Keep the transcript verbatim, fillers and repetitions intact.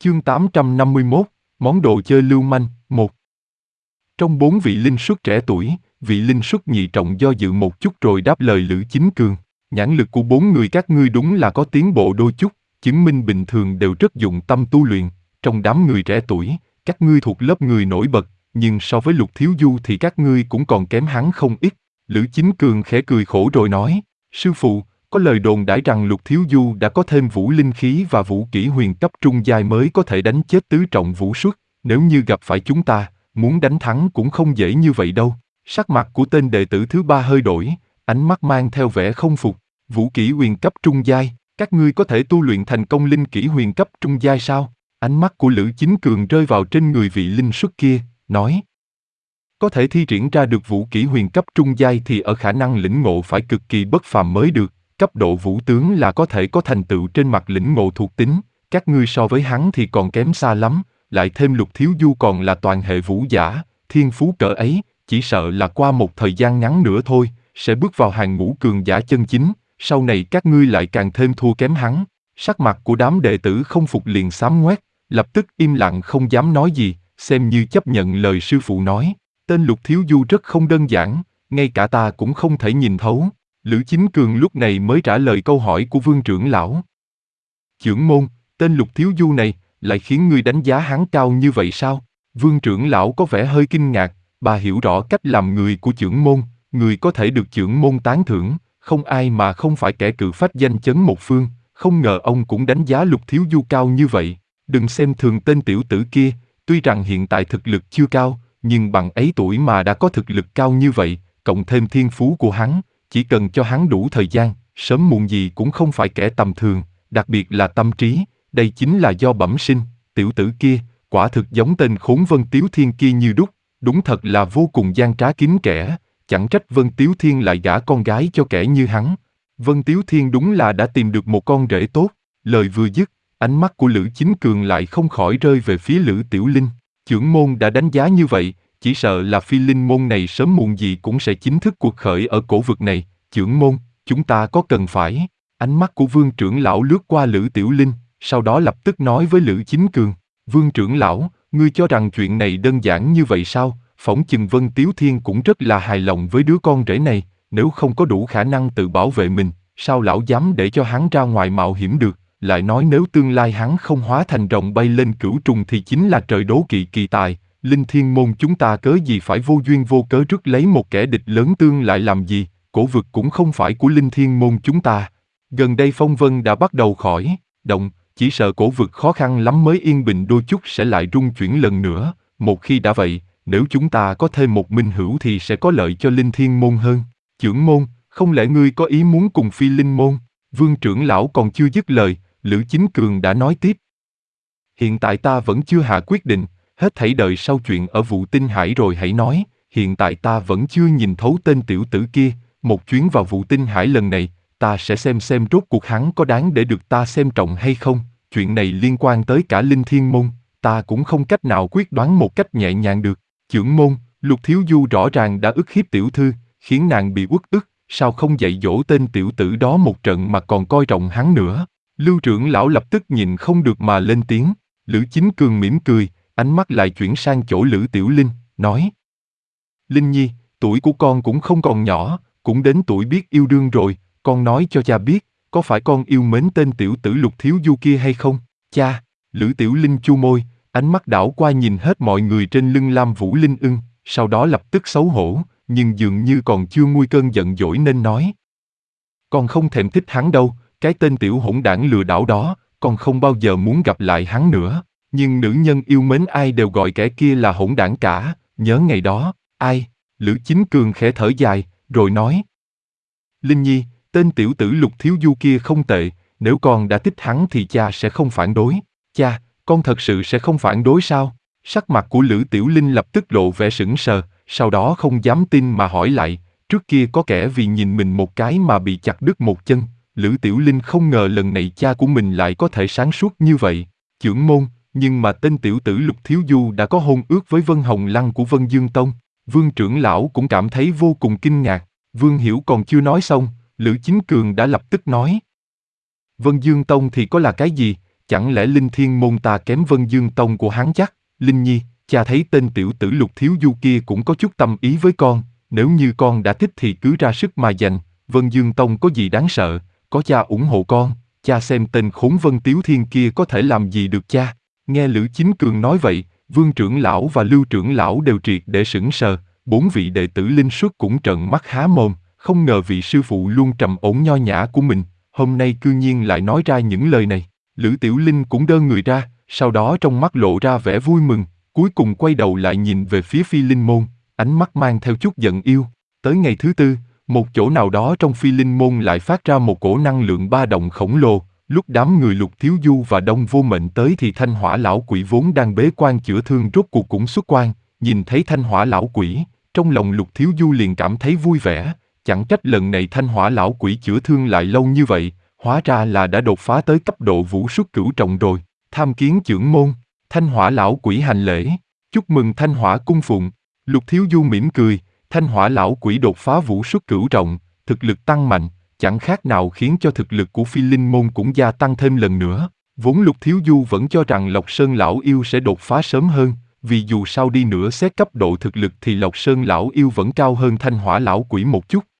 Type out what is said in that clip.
Chương tám trăm năm mươi mốt, món đồ chơi lưu manh, một. Trong bốn vị linh xuất trẻ tuổi, vị linh xuất nhị trọng do dự một chút rồi đáp lời Lữ Chính Cường. Nhãn lực của bốn người các ngươi đúng là có tiến bộ đôi chút, chứng minh bình thường đều rất dụng tâm tu luyện. Trong đám người trẻ tuổi, các ngươi thuộc lớp người nổi bật, nhưng so với Lục Thiếu Du thì các ngươi cũng còn kém hắn không ít. Lữ Chính Cường khẽ cười khổ rồi nói, sư phụ, có lời đồn đãi rằng Lục Thiếu Du đã có thêm vũ linh khí và vũ kỹ huyền cấp trung giai mới có thể đánh chết tứ trọng vũ xuất, nếu như gặp phải chúng ta, muốn đánh thắng cũng không dễ như vậy đâu. Sắc mặt của tên đệ tử thứ ba hơi đổi, ánh mắt mang theo vẻ không phục. Vũ kỹ huyền cấp trung giai, các ngươi có thể tu luyện thành công linh kỹ huyền cấp trung giai sao? Ánh mắt của Lữ Chính Cường rơi vào trên người vị linh xuất kia, nói. Có thể thi triển ra được vũ kỹ huyền cấp trung giai thì ở khả năng lĩnh ngộ phải cực kỳ bất phàm mới được. Cấp độ vũ tướng là có thể có thành tựu trên mặt lĩnh ngộ thuộc tính, các ngươi so với hắn thì còn kém xa lắm, lại thêm Lục Thiếu Du còn là toàn hệ vũ giả, thiên phú cỡ ấy, chỉ sợ là qua một thời gian ngắn nữa thôi, sẽ bước vào hàng ngũ cường giả chân chính, sau này các ngươi lại càng thêm thua kém hắn. Sắc mặt của đám đệ tử không phục liền xám ngoét, lập tức im lặng không dám nói gì, xem như chấp nhận lời sư phụ nói. Tên Lục Thiếu Du rất không đơn giản, ngay cả ta cũng không thể nhìn thấu. Lữ Chính Cường lúc này mới trả lời câu hỏi của Vương trưởng lão. Chưởng môn, tên Lục Thiếu Du này, lại khiến ngươi đánh giá hắn cao như vậy sao? Vương trưởng lão có vẻ hơi kinh ngạc, bà hiểu rõ cách làm người của chưởng môn, người có thể được chưởng môn tán thưởng, không ai mà không phải kẻ cự phách danh chấn một phương, không ngờ ông cũng đánh giá Lục Thiếu Du cao như vậy. Đừng xem thường tên tiểu tử kia, tuy rằng hiện tại thực lực chưa cao, nhưng bằng ấy tuổi mà đã có thực lực cao như vậy, cộng thêm thiên phú của hắn, chỉ cần cho hắn đủ thời gian, sớm muộn gì cũng không phải kẻ tầm thường, đặc biệt là tâm trí, đây chính là do bẩm sinh. Tiểu tử kia, quả thực giống tên khốn Vân Tiếu Thiên kia như đúc, đúng thật là vô cùng gian trá kín kẽ, chẳng trách Vân Tiếu Thiên lại gả con gái cho kẻ như hắn. Vân Tiếu Thiên đúng là đã tìm được một con rể tốt. Lời vừa dứt, ánh mắt của Lữ Chính Cường lại không khỏi rơi về phía Lữ Tiểu Linh. Chưởng môn đã đánh giá như vậy, chỉ sợ là phi linh môn này sớm muộn gì cũng sẽ chính thức cuộc khởi ở cổ vực này. Chưởng môn, chúng ta có cần phải? Ánh mắt của Vương trưởng lão lướt qua Lữ Tiểu Linh, sau đó lập tức nói với Lữ Chính Cường. Vương trưởng lão, ngươi cho rằng chuyện này đơn giản như vậy sao? Phỏng chừng Vân Tiếu Thiên cũng rất là hài lòng với đứa con rể này, nếu không có đủ khả năng tự bảo vệ mình, sao lão dám để cho hắn ra ngoài mạo hiểm được? Lại nói nếu tương lai hắn không hóa thành rồng bay lên cửu trùng thì chính là trời đố kỵ kỳ tài. Linh Thiên môn chúng ta cớ gì phải vô duyên vô cớ rước lấy một kẻ địch lớn tương lại làm gì? Cổ vực cũng không phải của Linh Thiên môn chúng ta. Gần đây phong vân đã bắt đầu khỏi động, chỉ sợ cổ vực khó khăn lắm mới yên bình đôi chút sẽ lại rung chuyển lần nữa. Một khi đã vậy, nếu chúng ta có thêm một minh hữu thì sẽ có lợi cho Linh Thiên môn hơn. Chưởng môn, không lẽ ngươi có ý muốn cùng phi linh môn? Vương trưởng lão còn chưa dứt lời, Lữ Chính Cường đã nói tiếp. Hiện tại ta vẫn chưa hạ quyết định, hết thảy đợi sau chuyện ở Vụ Tinh Hải rồi hãy nói. Hiện tại ta vẫn chưa nhìn thấu tên tiểu tử kia, một chuyến vào Vụ Tinh Hải lần này, ta sẽ xem xem rốt cuộc hắn có đáng để được ta xem trọng hay không. Chuyện này liên quan tới cả Linh Thiên môn, ta cũng không cách nào quyết đoán một cách nhẹ nhàng được. Chưởng môn, Lục Thiếu Du rõ ràng đã ức hiếp tiểu thư, khiến nàng bị uất ức, sao không dạy dỗ tên tiểu tử đó một trận mà còn coi trọng hắn nữa? Lưu trưởng lão lập tức nhìn không được mà lên tiếng. Lữ Chính Cường mỉm cười, ánh mắt lại chuyển sang chỗ Lữ Tiểu Linh, nói. Linh Nhi, tuổi của con cũng không còn nhỏ, cũng đến tuổi biết yêu đương rồi, con nói cho cha biết, có phải con yêu mến tên tiểu tử Lục Thiếu Du kia hay không? Cha, Lữ Tiểu Linh chu môi, ánh mắt đảo qua nhìn hết mọi người trên lưng Lam Vũ Linh Ưng, sau đó lập tức xấu hổ, nhưng dường như còn chưa nguôi cơn giận dỗi nên nói. Con không thèm thích hắn đâu, cái tên tiểu hỗn đảng lừa đảo đó, con không bao giờ muốn gặp lại hắn nữa. Nhưng nữ nhân yêu mến ai đều gọi kẻ kia là hỗn đảng cả, nhớ ngày đó, ai? Lữ Chính Cường khẽ thở dài, rồi nói. Linh Nhi, tên tiểu tử Lục Thiếu Du kia không tệ, nếu con đã thích hắn thì cha sẽ không phản đối. Cha, con thật sự sẽ không phản đối sao? Sắc mặt của Lữ Tiểu Linh lập tức lộ vẻ sững sờ, sau đó không dám tin mà hỏi lại, trước kia có kẻ vì nhìn mình một cái mà bị chặt đứt một chân. Lữ Tiểu Linh không ngờ lần này cha của mình lại có thể sáng suốt như vậy. Chưởng môn, nhưng mà tên tiểu tử Lục Thiếu Du đã có hôn ước với Vân Hồng Lăng của Vân Dương Tông. Vương trưởng lão cũng cảm thấy vô cùng kinh ngạc. Vương Hiểu còn chưa nói xong, Lữ Chính Cường đã lập tức nói. Vân Dương Tông thì có là cái gì? chẳng lẽ Linh Thiên môn ta kém Vân Dương tông của hắn chắc? Linh Nhi, cha thấy tên tiểu tử Lục Thiếu Du kia cũng có chút tâm ý với con, nếu như con đã thích thì cứ ra sức mà giành, Vân Dương tông có gì đáng sợ, có cha ủng hộ con, cha xem tên khốn Vân Tiếu Thiên kia có thể làm gì được cha. Nghe Lữ Chính Cường nói vậy, Vương trưởng lão và Lưu trưởng lão đều triệt để sững sờ, bốn vị đệ tử Linh Xuất cũng trợn mắt há mồm, không ngờ vị sư phụ luôn trầm ổn nho nhã của mình, hôm nay cư nhiên lại nói ra những lời này. Lữ Tiểu Linh cũng đơ người ra, sau đó trong mắt lộ ra vẻ vui mừng, cuối cùng quay đầu lại nhìn về phía Phi Linh môn, ánh mắt mang theo chút giận yêu. Tới ngày thứ tư, một chỗ nào đó trong Phi Linh môn lại phát ra một cổ năng lượng ba động khổng lồ, lúc đám người Lục Thiếu Du và Đông Vô Mệnh tới thì Thanh Hỏa lão quỷ vốn đang bế quan chữa thương rốt cuộc cũng xuất quan, nhìn thấy Thanh Hỏa lão quỷ, trong lòng Lục Thiếu Du liền cảm thấy vui vẻ, chẳng trách lần này Thanh Hỏa lão quỷ chữa thương lại lâu như vậy, hóa ra là đã đột phá tới cấp độ vũ xuất cửu trọng rồi. Tham kiến trưởng môn, Thanh Hỏa lão quỷ hành lễ, chúc mừng Thanh Hỏa cung phụng. Lục Thiếu Du mỉm cười, Thanh Hỏa lão quỷ đột phá vũ xuất cửu trọng, thực lực tăng mạnh, chẳng khác nào khiến cho thực lực của Phi Linh môn cũng gia tăng thêm lần nữa. Vốn Lục Thiếu Du vẫn cho rằng Lộc Sơn lão yêu sẽ đột phá sớm hơn, vì dù sao đi nữa xét cấp độ thực lực thì Lộc Sơn lão yêu vẫn cao hơn Thanh Hỏa lão quỷ một chút.